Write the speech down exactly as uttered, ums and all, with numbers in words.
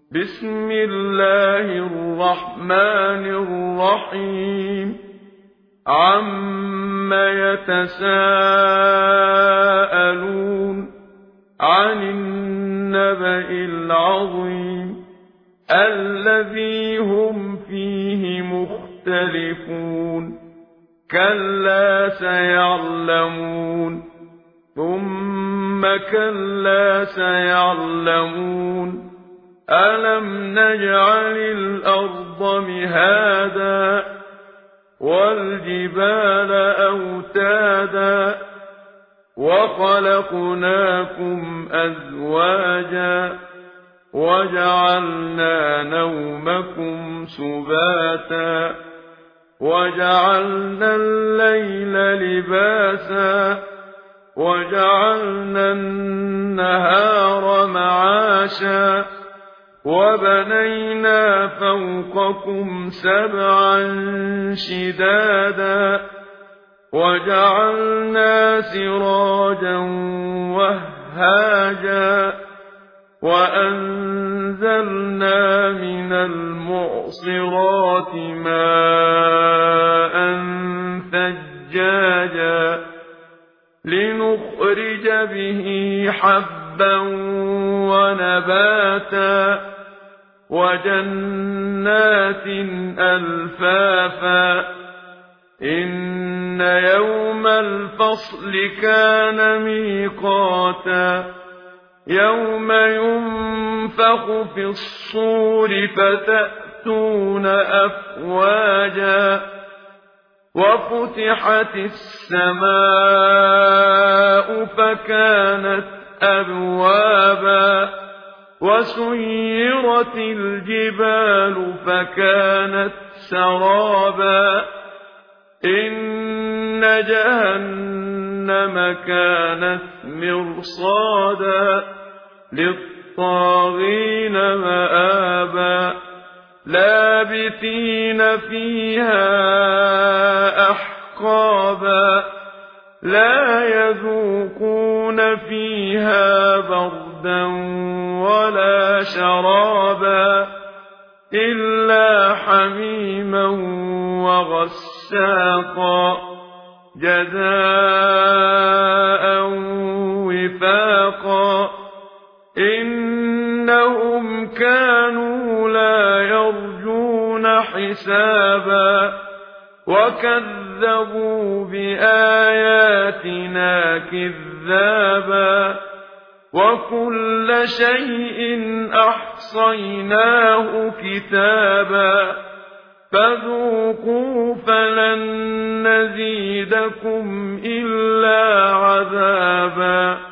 بسم الله الرحمن الرحيم عم يتساءلون عن النبأ العظيم الذي هم فيه مختلفون كلا سيعلمون ثم كلا سيعلمون ألم نجعل الأرض مهادا والجبال أوتادا وخلقناكم أزواجا وجعلنا نومكم سباتا وجعلنا الليل لباسا وجعلنا النهار معاشا وبنينا فوقكم سبعا شدادا وجعلنا سراجا وهاجا وأنزلنا من المعصرات ماء ثجاجا لنخرج به حبا ونباتا وجنات ألفافا إن يوم الفصل كان ميقاتا يوم ينفخ في الصور فتأتون أفواجا وفتحت السماء فكانت أبوابا وسيرت الجبال فكانت سرابا إن جهنم كانت مرصادا للطاغين مآبا لابثين فيها أحقابا لا يذوقون فيها بردا ولا شرابا إلا حميما وغساقا جزاء وفاقا إنهم كانوا لا يرجون حسابا وكذبوا بآياتنا كذابا وكل شيء أحصيناه كتابا فذوقوا فلن نزيدكم إلا عذابا.